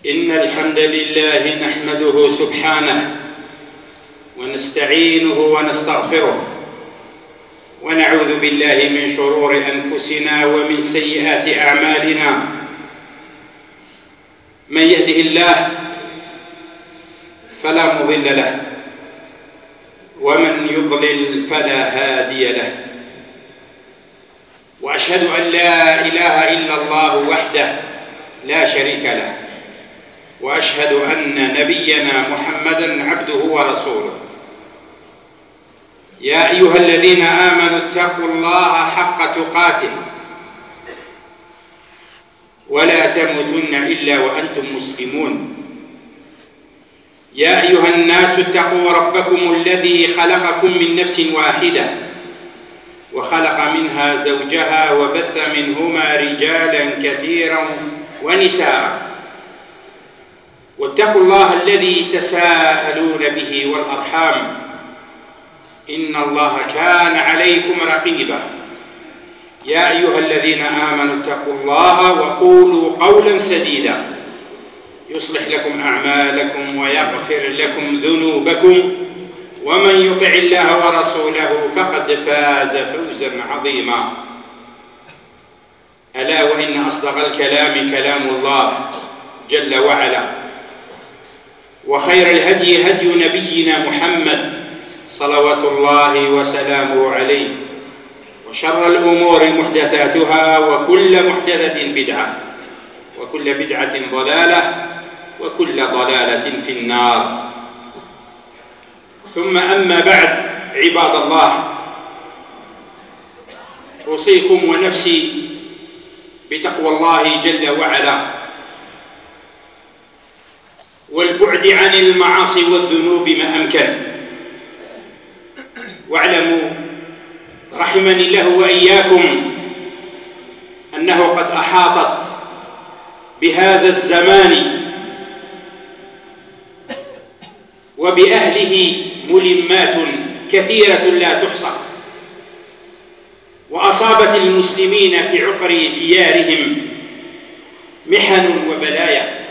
إن الحمد لله نحمده سبحانه ونستعينه ونستغفره ونعوذ بالله من شرور أنفسنا ومن سيئات أعمالنا. من يهده الله فلا مضل له ومن يضلل فلا هادي له، وأشهد أن لا إله إلا الله وحده لا شريك له، وأشهد أن نبينا محمدًا عبده ورسوله. يا أيها الذين آمنوا اتقوا الله حق تقاته ولا تموتن إلا وأنتم مسلمون. يا أيها الناس اتقوا ربكم الذي خلقكم من نفس واحدة وخلق منها زوجها وبث منهما رجالا كثيرا ونساء، واتقوا الله الذي تساءلون به والأرحام إن الله كان عليكم رقيبا. يا أيها الذين آمنوا اتقوا الله وقولوا قولا سديدا يصلح لكم أعمالكم ويغفر لكم ذنوبكم، ومن يطع الله ورسوله فقد فاز فوزا عظيما. ألا وإن أصدق الكلام كلام الله جل وعلا، وخير الهدي هدي نبينا محمد صلوات الله وسلامه عليه، وشر الأمور محدثاتها وكل محدثة بدعة وكل بدعة ضلالة وكل ضلالة في النار. ثم أما بعد، عباد الله، أوصيكم ونفسي بتقوى الله جل وعلا والبعد عن المعاصي والذنوب ما أمكن. واعلموا رحمني الله وإياكم أنه قد أحاطت بهذا الزمان وبأهله ملمات كثيرة لا تحصى، وأصابت المسلمين في عقر ديارهم محن وبلايا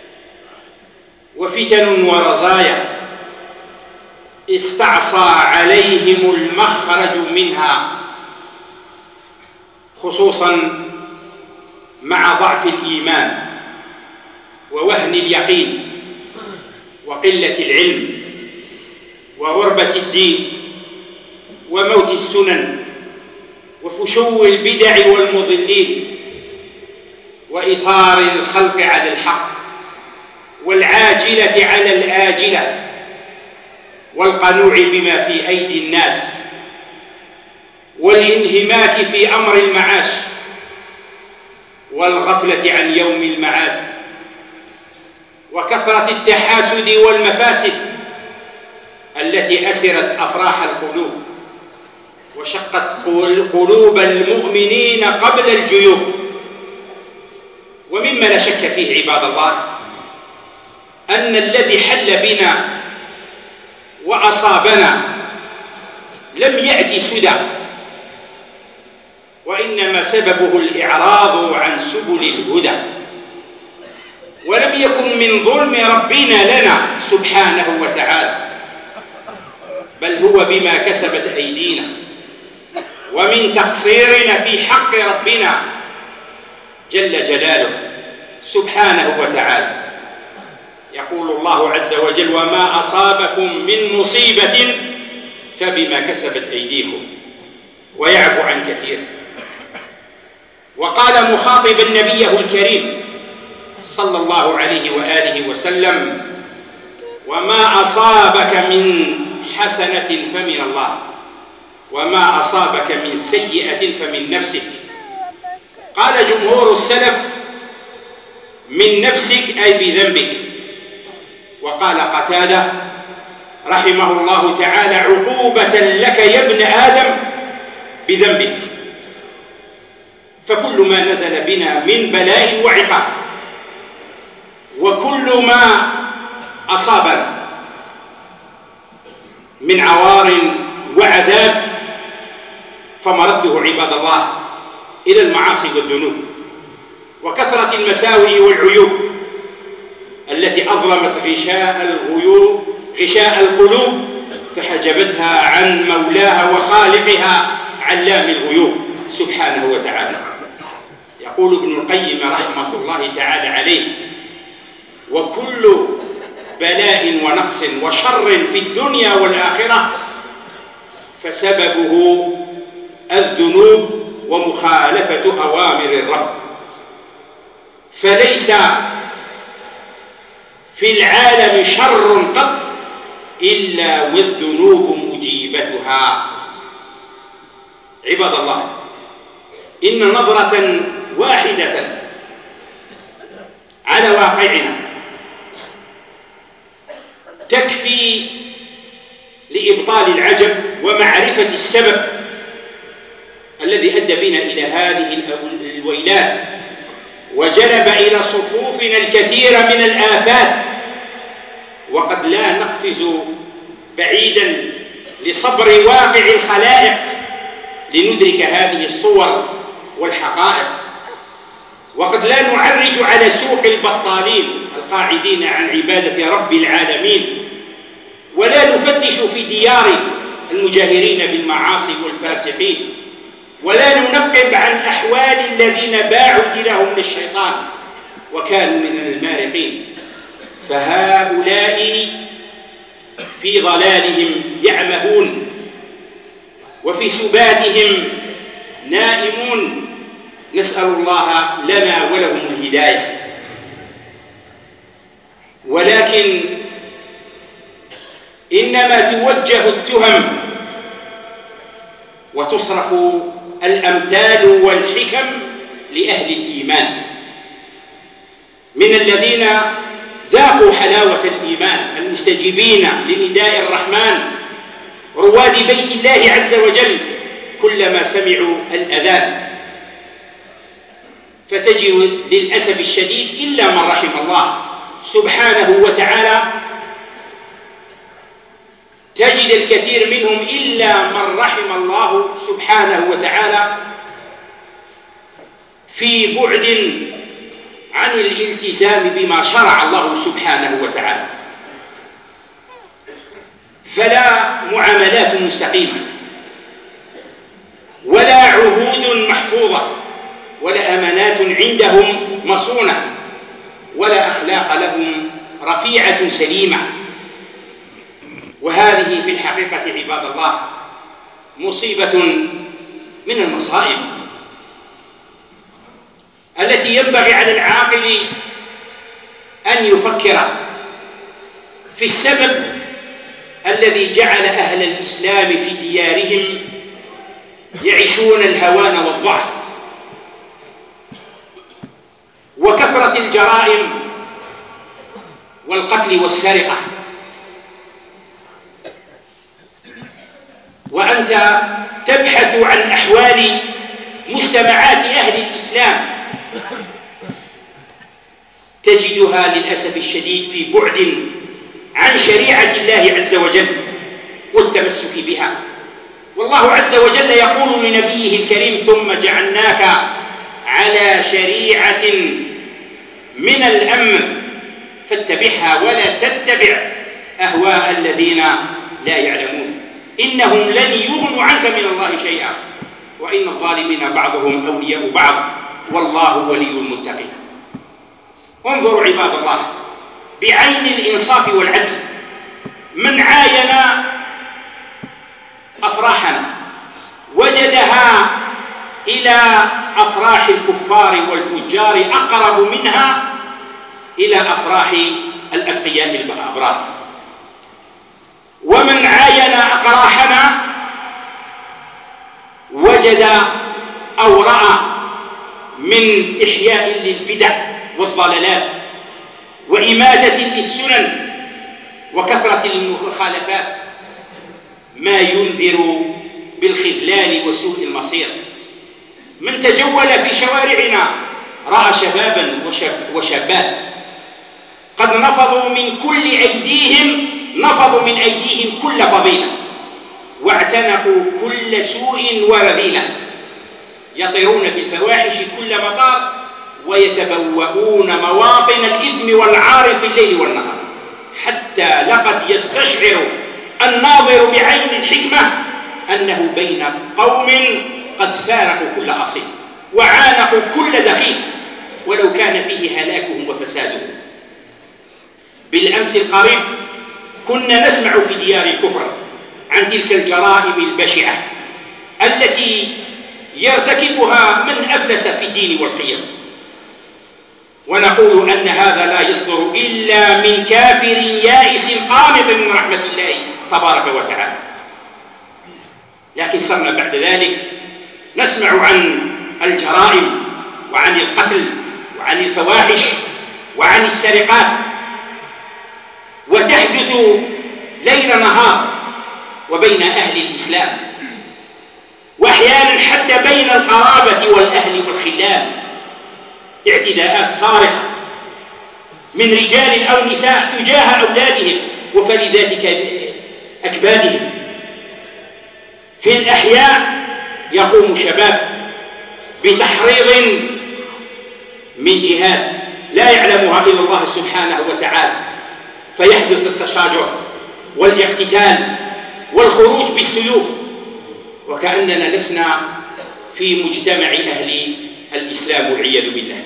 وفتن ورزايا استعصى عليهم المخرج منها، خصوصا مع ضعف الإيمان ووهن اليقين وقلة العلم وغربة الدين وموت السنن وفشو البدع والمضلين وإثار الخلق على الحق والعاجلة على الآجلة والقنوع بما في أيدي الناس والانهماك في أمر المعاش والغفلة عن يوم المعاد وكثرة التحاسد والمفاسد التي أسرت أفراح القلوب وشقت قلوب المؤمنين قبل الجيوب. ومما لا شك فيه عباد الله أن الذي حل بنا وأصابنا لم يأتي سدى، وإنما سببه الإعراض عن سبل الهدى، ولم يكن من ظلم ربنا لنا سبحانه وتعالى، بل هو بما كسبت أيدينا ومن تقصيرنا في حق ربنا جل جلاله سبحانه وتعالى. يقول الله عز وجل: وما أصابكم من مصيبة فبما كسبت أيديكم، ويعفو عن كثير. وقال مخاطبا نبيه الكريم صلى الله عليه وآله وسلم: وما أصابك من حسنة فمن الله، وما أصابك من سيئة فمن نفسك. قال جمهور السلف: من نفسك أي بذنبك. وقال قتادة رحمه الله تعالى: عقوبة لك يا ابن آدم بذنبك. فكل ما نزل بنا من بلاء وعقاب وكل ما أصابنا من عوار وعذاب فمرده عباد الله إلى المعاصي والذنوب وكثرة المساوئ والعيوب التي أظلمت غشاء القلوب فحجبتها عن مولاها وخالقها علام الغيوب سبحانه وتعالى. يقول ابن القيم رحمة الله تعالى عليه: وكل بلاء ونقص وشر في الدنيا والآخرة فسببه الذنوب ومخالفة أوامر الرب، فليس في العالم شر قط إلا والذنوب مجيبتها. عباد الله، إن نظرة واحدة على واقعنا تكفي لإبطال العجب ومعرفة السبب الذي أدى بنا إلى هذه الويلات وجلب إلى صفوفنا الكثير من الآفات. وقد لا نقفز بعيدا لصبر واقع الخلائق لندرك هذه الصور والحقائق، وقد لا نعرج على سوق البطالين القاعدين عن عبادة رب العالمين، ولا نفتش في ديار المجاهرين بالمعاصي والفاسقين، ولا ننقب عن أحوال الذين باعوا دينهم للشيطان وكانوا من المارقين، فهؤلاء في ضلالهم يعمهون وفي سباتهم نائمون. نسأل الله لنا ولهم الهداية. ولكن إنما توجه التهم وتصرف الأمثال والحكم لأهل الإيمان من الذين ذاقوا حلاوة الإيمان، المستجيبين لنداء الرحمن، رواد بيت الله عز وجل، كلما سمعوا الأذان فتجد للأسف الشديد إلا من رحم الله سبحانه وتعالى، تجد الكثير منهم إلا من رحم الله سبحانه وتعالى في بعد عن الالتزام بما شرع الله سبحانه وتعالى، فلا معاملات مستقيمة ولا عهود محفوظة ولا أمانات عندهم مصونة ولا أخلاق لهم رفيعة سليمة. وهذه في الحقيقة عباد الله مصيبة من المصائب التي ينبغي على العاقل أن يفكر في السبب الذي جعل أهل الإسلام في ديارهم يعيشون الهوان والضعف وكثرة الجرائم والقتل والسرقة، وأنت تبحث عن أحوال مجتمعات أهل الإسلام تجدها للأسف الشديد في بعد عن شريعة الله عز وجل والتمسك بها. والله عز وجل يقول لنبيه الكريم: ثم جعلناك على شريعة من الأمر فاتبعها ولا تتبع أهواء الذين لا يعلمون إنهم لن يغنوا عنك من الله شيئا وإن الظالمين بعضهم أولياء بعض والله ولي المتقين. انظروا عباد الله بعين الإنصاف والعدل، من عاين أفراحنا وجدها إلى أفراح الكفار والفجار أقرب منها إلى أفراح الأتقياء الأبرار، ومن عاين أقراحنا وجد أو رأى من إحياء للبدع والضلالات وإماتة للسنن وكثرة المخالفات ما ينذر بالخذلان وسوء المصير. من تجول في شوارعنا رأى شبابا وشابات قد نفضوا من أيديهم كل فضيلة واعتنقوا كل سوء ورذيلة، يطيرون بالفواحش كل مطار ويتبوؤون مواطن الإثم والعار في الليل والنهار، حتى لقد يستشعر الناظر بعين الحكمة أنه بين قوم قد فارقوا كل أصيل وعانقوا كل دخيل، ولو كان فيه هلاكهم وفسادهم. بالأمس القريب كنا نسمع في ديار الكفر عن تلك الجرائم البشعة التي يرتكبها من أفلس في الدين والقيم، ونقول أن هذا لا يصدر إلا من كافر يائس قانط من رحمة الله تبارك وتعالى. لكن صرنا بعد ذلك نسمع عن الجرائم وعن القتل وعن الفواحش وعن السرقات، وتحدث ليل نهار وبين أهل الإسلام، وأحيانا حتى بين القرابة والأهل والخلان، اعتداءات صارخة من رجال أو نساء تجاه أولادهم وفلذات أكبادهم. في الأحياء يقوم شباب بتحريض من جهات لا يعلمها إلا الله سبحانه وتعالى، فيحدث التشاجر والاقتتال والخروج بالسيوف، وكأننا لسنا في مجتمع أهل الإسلام والعياذ بالله.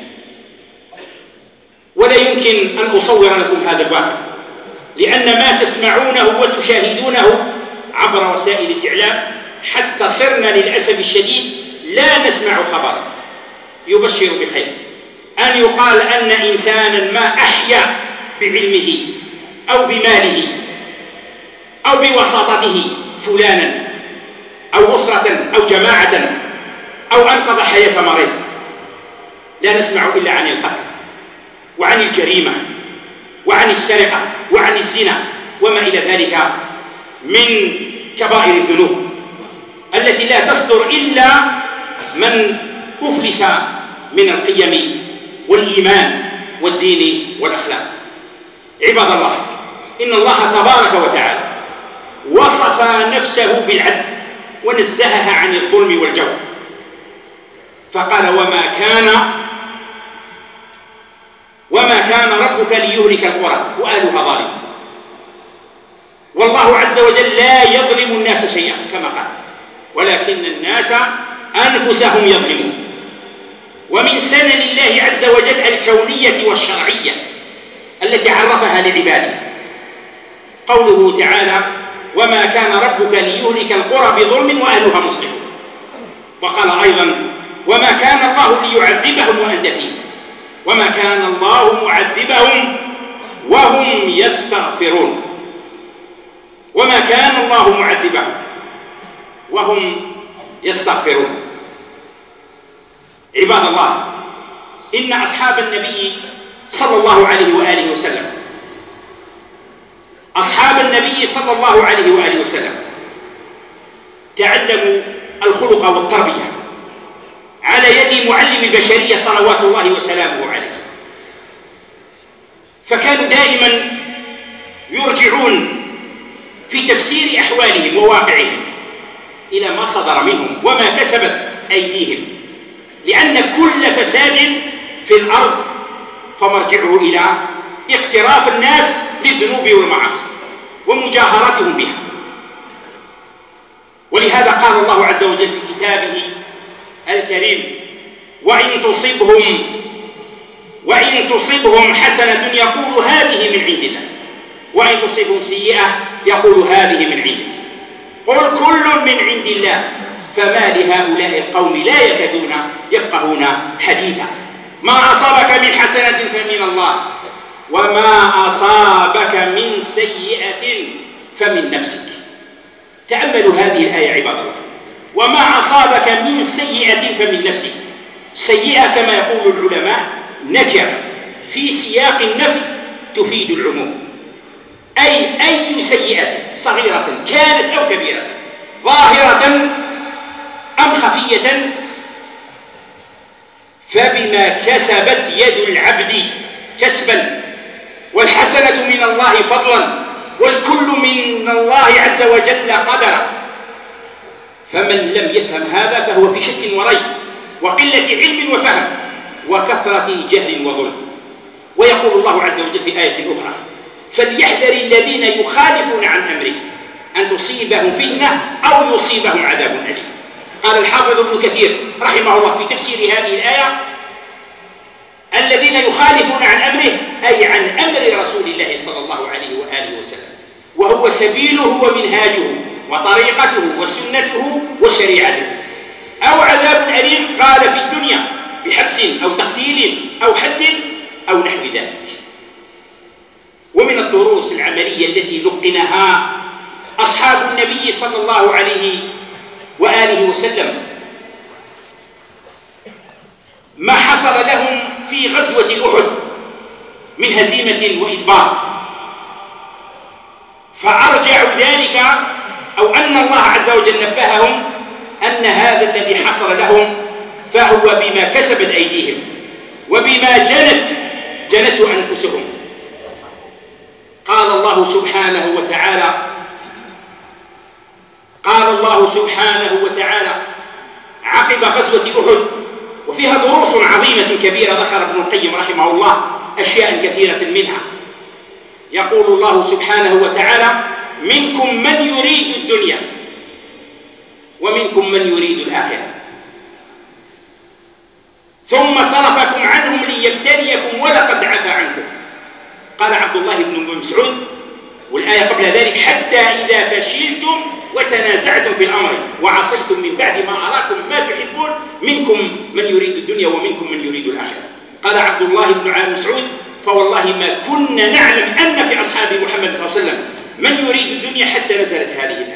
ولا يمكن أن أصور لكم هذا الواقع، لأن ما تسمعونه وتشاهدونه عبر وسائل الإعلام حتى صرنا للأسف الشديد لا نسمع خبرا يبشر بخير، أن يقال أن إنسانا ما أحيا بعلمه أو بماله أو بوساطته فلانا أو أسرة أو جماعة أو أنقذ حياة مريض. لا نسمع إلا عن القتل وعن الجريمة وعن السرقة وعن الزنا وما إلى ذلك من كبائر الذنوب التي لا تصدر إلا من أفلس من القيم والإيمان والدين والأخلاق. عباد الله، إن الله تبارك وتعالى وصف نفسه بالعدل ونزهها عن الظلم والجور، فقال وما كان ربك ليهلك القرى وأهلها ظالمون. والله عز وجل لا يظلم الناس شيئا كما قال، ولكن الناس أنفسهم يظلمون. ومن سنن الله عز وجل الكونية والشرعية التي عرفها لعباده قوله تعالى: وما كان ربك ليهلك القرى بظلم وأهلها مصلحون. وقال أيضا: وما كان الله ليعذبهم وأنت فيهم وما كان الله معذبهم وهم يستغفرون. وما كان الله معذبهم وهم يستغفرون. عباد الله، إن أصحاب النبي صلى الله عليه وآله وسلم تعلموا الخلق والتربية على يد معلم البشرية صلوات الله وسلامه عليه، فكانوا دائما يرجعون في تفسير أحوالهم وواقعهم إلى ما صدر منهم وما كسبت أيديهم، لأن كل فساد في الأرض فمرجعه إلى اقتراف الناس بالذنوب والمعاصي ومجاهرتهم بها. ولهذا قال الله عز وجل في كتابه الكريم: وإن تصبهم حسنة يقول هذه من عند الله وإن تصبهم سيئة يقول هذه من عندك قل كل من عند الله فما لهؤلاء القوم لا يكادون يفقهون حديثا ما أصابك من حسنة فمن الله وما أصابك من سيئة فمن نفسك. تأملوا هذه الآية عباد الله: وما أصابك من سيئة فمن نفسك. سيئة كما يقول العلماء نكرة في سياق النفي تفيد العموم، أي سيئة صغيرة كانت أو كبيرة، ظاهرة أم خفية، فبما كسبت يد العبد كسبا، والحسنة من الله فضلا، والكل من الله عز وجل قدرا. فمن لم يفهم هذا فهو في شك وريب وقلة علم وفهم، وكثرة جهل وظلم. ويقول الله عز وجل في آية أخرى: فليحذر الذين يخالفون عن أمره أن تصيبهم فتنة أو يصيبهم عذاب أليم. قال الحافظ ابن كثير رحمه الله في تفسير هذه الآية: الذين يخالفون عن أمره أي عن أمر رسول الله صلى الله عليه وآله وسلم، وهو سبيله ومنهاجه وطريقته وسنته وشريعته، أو عذاب أليم قال في الدنيا بحبس أو تقتيل أو حد أو نحو ذلك. ومن الدروس العملية التي لقنها أصحاب النبي صلى الله عليه وآله وسلم ما حصل لهم في غزوة أحد من هزيمة وإدبار، فأرجعوا ذلك أو أن الله عز وجل نبههم أن هذا الذي حصل لهم فهو بما كسبت أيديهم وبما جنته أنفسهم. قال الله سبحانه وتعالى عقب غزوة أحد، وفيها دروس عظيمة كبيرة ذكر ابن القيم رحمه الله أشياء كثيرة منها. يقول الله سبحانه وتعالى: منكم من يريد الدنيا ومنكم من يريد الآخرة ثم صرفكم عنهم ليبتليكم ولقد عفا عنكم. قال عبد الله بن مسعود، والآية قبل ذلك: حتى إذا فشلتم وتنازعتم في الأمر وعصيتم من بعد ما أراكم ما تحبون منكم من يريد الدنيا ومنكم من يريد الآخرة. قال عبد الله بن مسعود: فوالله ما كنا نعلم أن في أصحاب محمد صلى الله عليه وسلم من يريد الدنيا حتى نزلت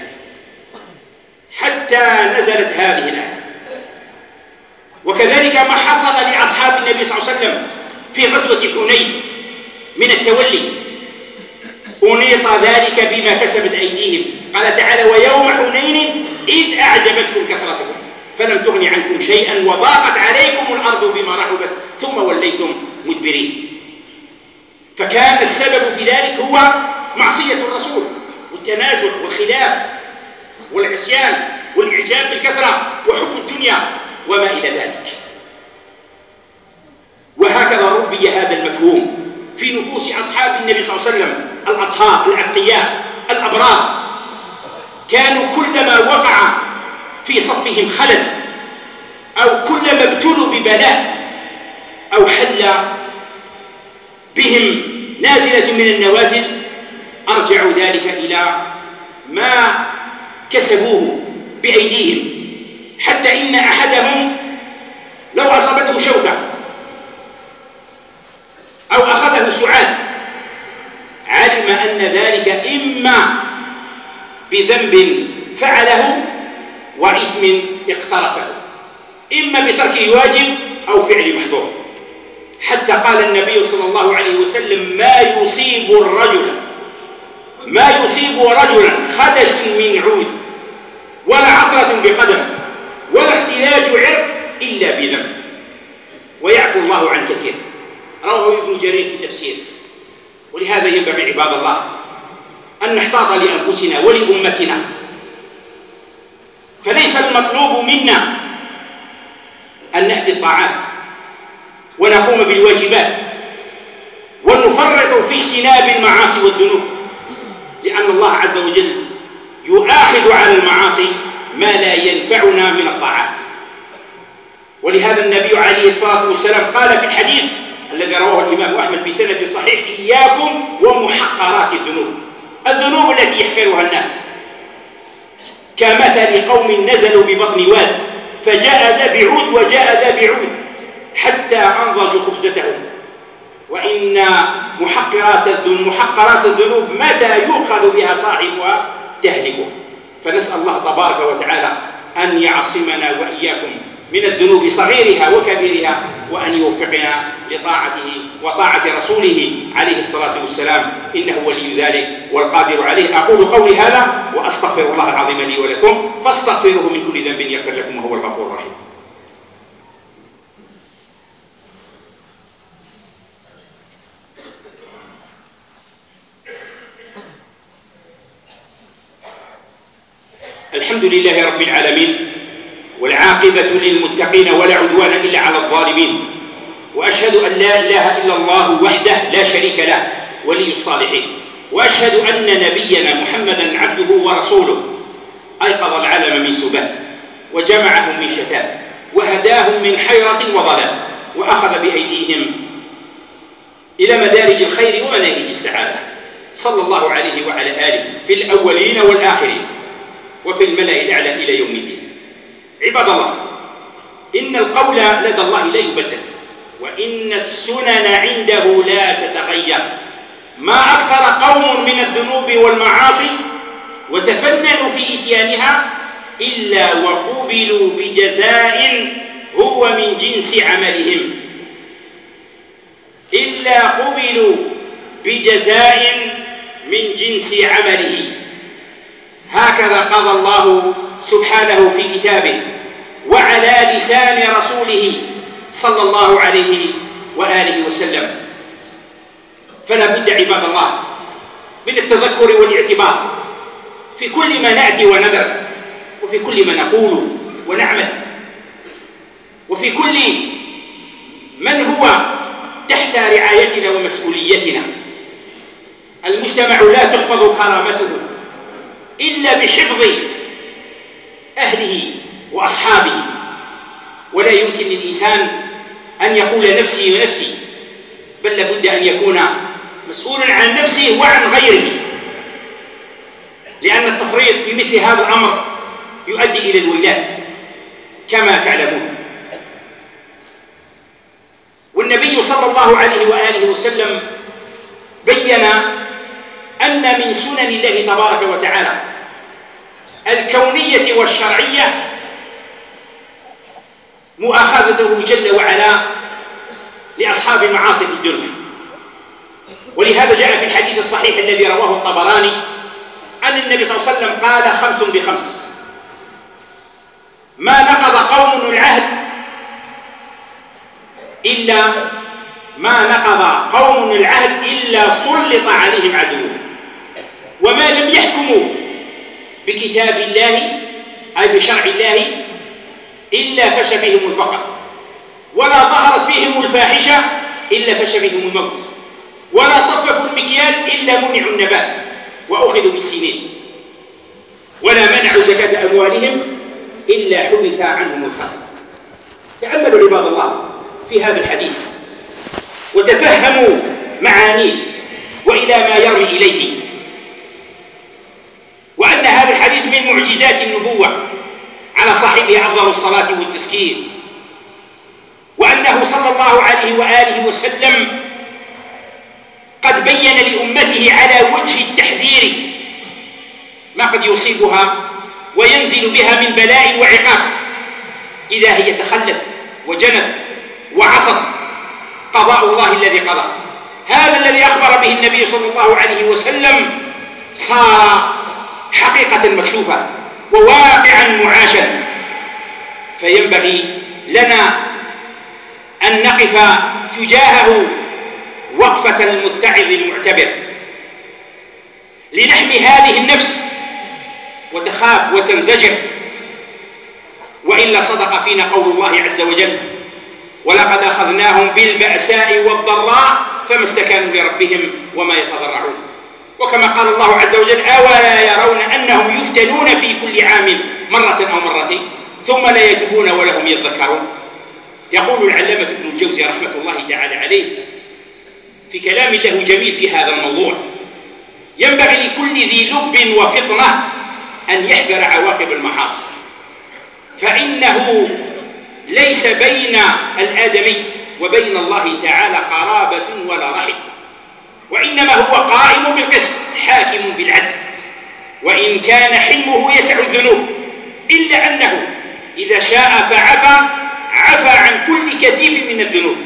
هذه الآية. وكذلك ما حصل لأصحاب النبي صلى الله عليه وسلم في غزوة حنين من التولي، أنيط ذلك بما كسبت أيديهم. قال تعالى: ويوم حنين إذ أعجبتكم كثرتكم فلم تغن عنكم شيئا وضاقت عليكم الأرض بما رحبت ثم وليتم مدبرين. فكان السبب في ذلك هو معصية الرسول والتنازل والخلاف والعصيان والإعجاب بالكثرة وحب الدنيا وما إلى ذلك. وهكذا ربي هذا المفهوم في نفوس أصحاب النبي صلى الله عليه وسلم الأطهار الأتقياء الأبرار. كانوا كلما وقع في صفهم خلل أو كلما ابتلوا ببلاء أو حل بهم نازلة من النوازل أرجعوا ذلك إلى ما كسبوه بأيديهم، حتى إن أحدهم لو أصابته شوكة أو أخذه سعال علم أن ذلك إما بذنب فعله وإثم اقترفه، إما بترك واجب أو فعل محظور. حتى قال النبي صلى الله عليه وسلم: ما يصيب رجلا خدش من عود ولا عثرة بقدم ولا اختلاج عرق إلا بذنب ويعفو الله عن كثير. رواه ابن جرير في تفسير. ولهذا ينبغي عباد الله أن نحتاط لأنفسنا ولأمتنا، فليس المطلوب منا أن نأتي الطاعات ونقوم بالواجبات ونفرط في اجتناب المعاصي والذنوب، لأن الله عز وجل يؤاخذ على المعاصي ما لا ينفعنا من الطاعات. ولهذا النبي عليه الصلاة والسلام قال في الحديث الذي رواه الإمام أحمد بسند صحيح: إياكم ومحقرات الذنوب التي يحقرها الناس، كمثل قوم نزلوا ببطن واد فجاء ذا بعود وجاء ذا بعود حتى أنضجوا خبزتهم. وإن محقرات الذنوب متى يؤخذ بها صاحبها تهلكه. فنسأل الله تبارك وتعالى أن يعصمنا وإياكم من الذنوب صغيرها وكبيرها، وأن يوفقنا لطاعته وطاعة رسوله عليه الصلاة والسلام، إنه ولي ذلك والقادر عليه. أقول قولي هذا وأستغفر الله العظيم لي ولكم فاستغفروه من كل ذنب يغفر لكم وهو الغفور الرحيم. الحمد لله رب العالمين، والعاقبة للمتقين ولا عدوان إلا على الظالمين، وأشهد أن لا إله إلا الله وحده لا شريك له ولي الصالحين، وأشهد أن نبينا محمدا عبده ورسوله أيقظ العالم من سبات وجمعهم من شتات وهداهم من حيرة وضلال وأخذ بأيديهم إلى مدارج الخير ومناهج السعادة، صلى الله عليه وعلى آله في الأولين والآخرين وفي الملأ الأعلى إلى يوم الدين. عباد الله، إن القول لدى الله لا يبدل، وإن السنن عنده لا تتغير. ما أكثر قوم من الذنوب والمعاصي وتفننوا في إتيانها إلا وقبلوا بجزاء هو من جنس عملهم، إلا قبلوا بجزاء من جنس عمله. هكذا قضى الله سبحانه في كتابه وعلى لسان رسوله صلى الله عليه وآله وسلم. فلا بد عباد الله من التذكر والاعتبار في كل ما نأتي ونذر، وفي كل ما نقول ونعمل، وفي كل من هو تحت رعايتنا ومسؤوليتنا. المجتمع لا تحفظ كرامته إلا بحفظ أهله وأصحابه، ولا يمكن للإنسان أن يقول نفسي ونفسي، بل لابد أن يكون مسؤولا عن نفسه وعن غيره، لأن التفريط في مثل هذا الأمر يؤدي إلى الويلات كما تعلمون. والنبي صلى الله عليه وآله وسلم بين أن من سنن الله تبارك وتعالى الكونية والشرعية مؤاخذته جل وعلا لأصحاب المعاصي في الدنيا. ولهذا جاء في الحديث الصحيح الذي رواه الطبراني أن النبي صلى الله عليه وسلم قال 5 ب5: ما نقض قوم العهد إلا سلط عليهم عدوهم، وما لم يحكموا بكتاب الله أي بشرع الله إلا فشى فيهم الفقر، ولا ظهرت فيهم الفاحشة إلا فشى فيهم الموت، ولا طففوا المكيال إلا منعوا النبات وأخذوا بالسنين، ولا منعوا زكاة أموالهم إلا حبس عنهم الخلق. تأملوا عباد الله في هذا الحديث وتفهموا معانيه وإلى ما يرمي إليه، وأن هذا الحديث من معجزات النبوة على صاحبه أفضل الصلاة والتزكير، وأنه صلى الله عليه وآله وسلم قد بين لأمته على وجه التحذير ما قد يصيبها وينزل بها من بلاء وعقاب إذا هي تخلت وجنت وعصت قضاء الله الذي قضى. هذا الذي أخبر به النبي صلى الله عليه وسلم صار حقيقة مكشوفة وواقعا معاشا، فينبغي لنا أن نقف تجاهه وقفة المتعظ المعتبر لنحمي هذه النفس وتخاف وتنزجر، وإلا صدق فينا قول الله عز وجل: ولقد أخذناهم بالبأساء والضراء فما استكانوا لربهم وما يتضرعون. وكما قال الله عز وجل: أولا يرون أنهم يفتنون في كل عام مرة أو مرتين ثم لا يتوبون ولا هم يذكرون. يقول العلامة ابن الجوزي رحمة الله تعالى عليه في كلام له جميل في هذا الموضوع: ينبغي لكل ذي لب وفطنة أن يحذر عواقب المعاصي، فإنه ليس بين الآدمي وبين الله تعالى قرابة ولا رحم، وإنما هو قائم بالقسط حاكم بالعدل، وإن كان حلمه يسع الذنوب، إلا أنه إذا شاء عفى عن كل كثيف من الذنوب،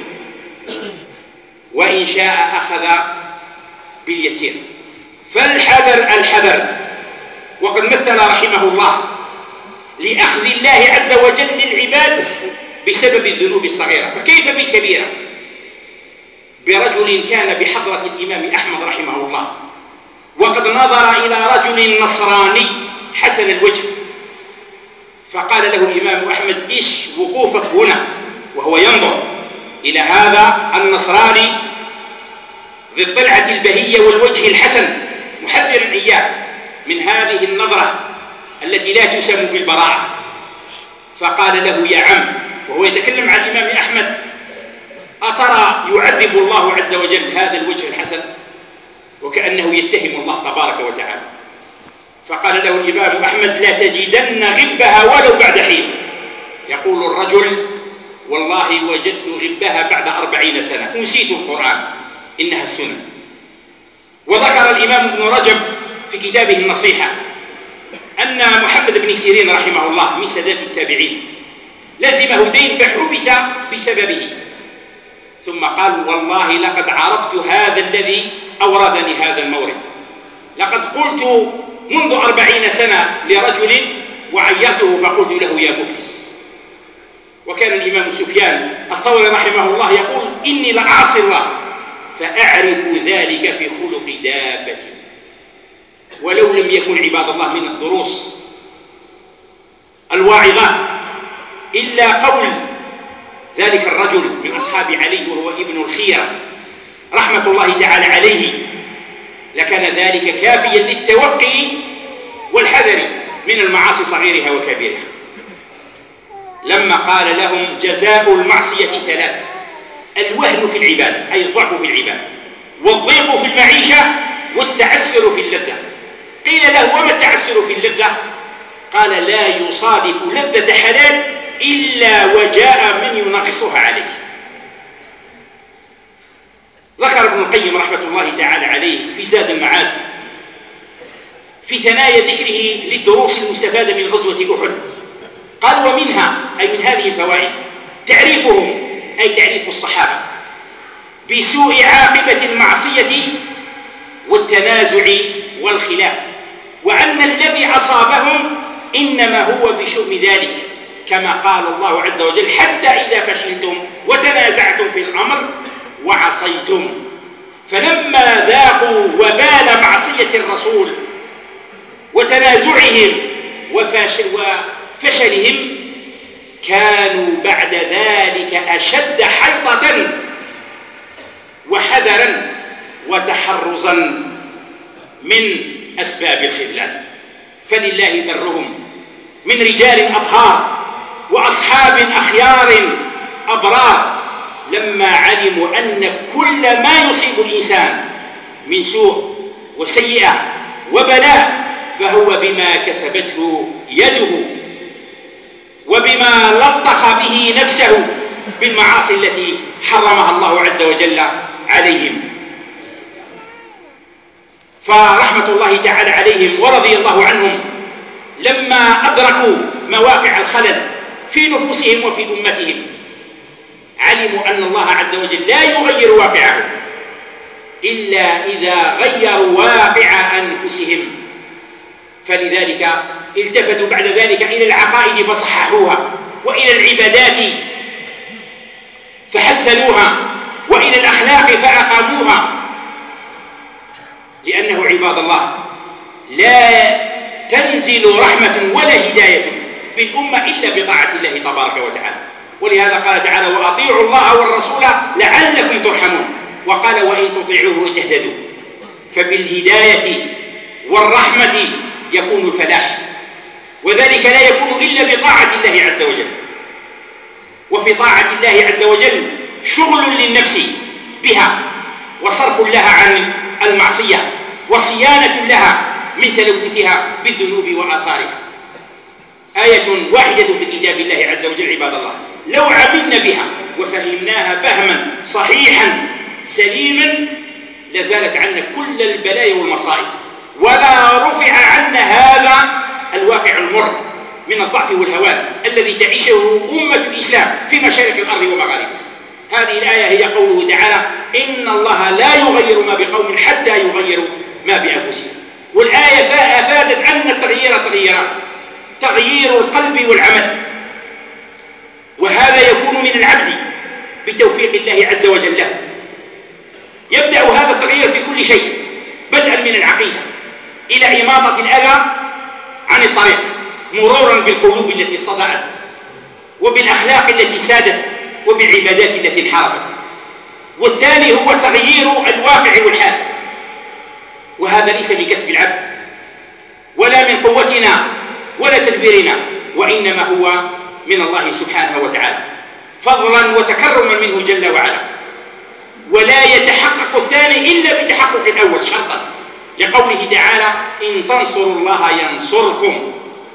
وإن شاء أخذ باليسير. فالحذر الحذر. وقد مثل رحمه الله لأخذ الله عز وجل للعباد بسبب الذنوب الصغيرة، فكيف بالكبيرة؟ برجل كان بحضرة الإمام أحمد رحمه الله، وقد نظر إلى رجل نصراني حسن الوجه، فقال له الإمام أحمد: إيش وقوفك هنا؟ وهو ينظر، إلى هذا النصراني ذي الطلعة البهية والوجه الحسن محذرا إياه من هذه النظرة التي لا تسمى بالبراءة، فقال له: يا عم، وهو يتكلم عن الإمام أحمد: أترى يعذب الله عز وجل هذا الوجه الحسن؟ وكأنه يتهم الله تبارك وتعالى. فقال له الإمام أحمد: لا تجدن غبها ولو بعد حين. يقول الرجل: والله وجدت غبها بعد 40 سنة، نسيت القرآن، إنها السنة. وذكر الإمام ابن رجب في كتابه النصيحة أن محمد بن سيرين رحمه الله من سادات التابعين لزمه دين فحبس بسببه، ثم قال: والله لقد عرفت هذا الذي أوردني هذا المورد، لقد قلت منذ 40 سنة لرجل وعيرته فقلت له: يا مفلس. وكان الإمام سفيان الثوري رحمه الله يقول: إني لأعصي الله فأعرف ذلك في خلق دابتي. ولو لم يكن عباد الله من الدروس الواعظات إلا قول ذلك الرجل من أصحاب علي وهو ابن الخيرة رحمة الله تعالى عليه، لكان ذلك كافيا للتوقي والحذر من المعاصي صغيرها وكبيرها. لما قال لهم: جزاء المعصية 3: الوهن في العبادة، أي الضعف في العبادة، والضيق في المعيشة، والتعسر في اللذة. قيل له: وما التعسر في اللذة؟ قال: لا يصادف لذة حلال إلا وجاء من ينغصها عليه. ذكر ابن القيم رحمة الله تعالى عليه في زاد المعاد في ثنايا ذكره للدروس المستفادة من غزوة أحد، قال: ومنها، أي من هذه الفوائد، تعريفهم، أي تعريف الصحابة بسوء عاقبة المعصية والتنازع والخلاف، وأن الذي أصابهم إنما هو بشؤم ذلك، كما قال الله عز وجل: حتى إذا فشلتم وتنازعتم في الأمر وعصيتم. فلما ذاقوا وبال معصية الرسول وتنازعهم وفشلهم كانوا بعد ذلك أشد حيطة وحذرا وتحرزا من أسباب الخذلان. فلله ذرهم من رجال أطهار وأصحاب أخيار أبرار، لما علموا أن كل ما يصيب الإنسان من سوء وسيئة وبلاء فهو بما كسبته يده وبما لطخ به نفسه بالمعاصي التي حرمها الله عز وجل عليهم. فرحمة الله تعالى عليهم ورضي الله عنهم لما أدركوا مواقع الخلل في نفوسهم وفي أمتهم علموا أن الله عز وجل لا يغير واقعهم إلا إذا غيروا واقع أنفسهم. فلذلك التفتوا بعد ذلك إلى العقائد فصححوها، وإلى العبادات فحسنوها، وإلى الأخلاق فأقاموها، لأنه عباد الله لا تنزل رحمة ولا هداية بالأمة إلا بطاعة الله تبارك وتعالى. ولهذا قال تعالى: وأطيعوا الله والرسول لعلكم ترحمون. وقال: وإن تطيعوه تهتدوا. فبالهداية والرحمة يكون الفلاح، وذلك لا يكون إلا بطاعة الله عز وجل. وفي طاعة الله عز وجل شغل للنفس بها، وصرف لها عن المعصية، وصيانة لها من تلوثها بالذنوب وآثارها. آية واحدة في كتاب الله عز وجل عباد الله لو عملنا بها وفهمناها فهما صحيحا سليما لزالت عنا كل البلايا والمصائب، ولا رفع عنا هذا الواقع المر من الضعف والهوان الذي تعيشه أمة الإسلام في مشارق الأرض ومغاربها. هذه الآية هي قوله تعالى: إن الله لا يغير ما بقوم حتى يغيروا ما بأنفسهم. والآية أفادت عنا التغيير تغييران: تغيير القلب والعمل، وهذا يكون من العبد بتوفيق الله عز وجل له. يبدأ هذا التغيير في كل شيء، بدءا من العقيدة إلى إماطة الأذى عن الطريق، مرورا بالقلوب التي صدأت وبالأخلاق التي سادت وبالعبادات التي انحرفت، والثاني هو تغيير الواقع والحال، وهذا ليس بكسب العبد ولا من قوتنا ولا تدبيرنا، وإنما هو من الله سبحانه وتعالى فضلا وتكرما منه جل وعلا. ولا يتحقق الثاني إلا بتحقق الأول شرطا، لقوله تعالى: إن تنصروا الله ينصركم،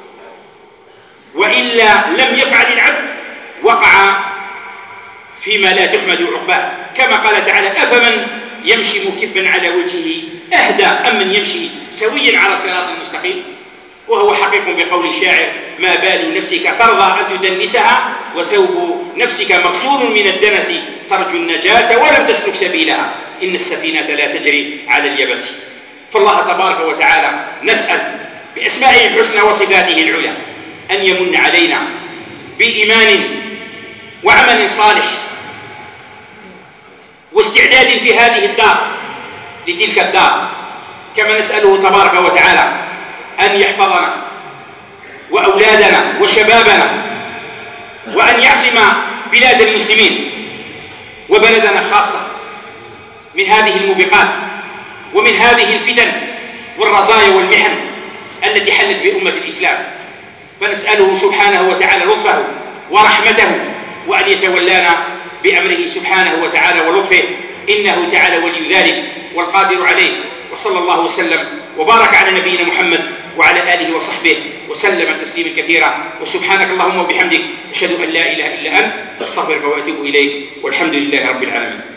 وإلا لم يفعل العبد وقع فيما لا تحمد عقباه، كما قال تعالى: أفمن يمشي مكبا على وجهه أهدى أم من يمشي سويا على صراط مستقيم. وهو حقيق بقول الشاعر: ما بال نفسك ترضى أن تدنسها، وثوب نفسك مغسول من الدنس، ترجو النجاة ولم تسلك سبيلها، إن السفينة لا تجري على اليبس. فالله تبارك وتعالى نسأل بأسمائه الحسنى وصفاته العلى أن يمن علينا بإيمان وعمل صالح واستعداد في هذه الدار لتلك الدار، كما نسأله تبارك وتعالى أن يحفظنا وأولادنا وشبابنا، وأن يعصم بلاد المسلمين وبلدنا خاصة من هذه الموبقات ومن هذه الفتن والرزايا والمحن التي حلت بأمة الإسلام. فنسأله سبحانه وتعالى لطفه ورحمته، وأن يتولانا بأمره سبحانه وتعالى ولطفه، إنه تعالى ولي ذلك والقادر عليه. وصلى الله وسلم وبارك على نبينا محمد وعلى آله وصحبه وسلم تسليما كثيرا. وسبحانك اللهم وبحمدك أشهد أن لا إله إلا أنت، أستغفرك وأتوب إليك، والحمد لله رب العالمين.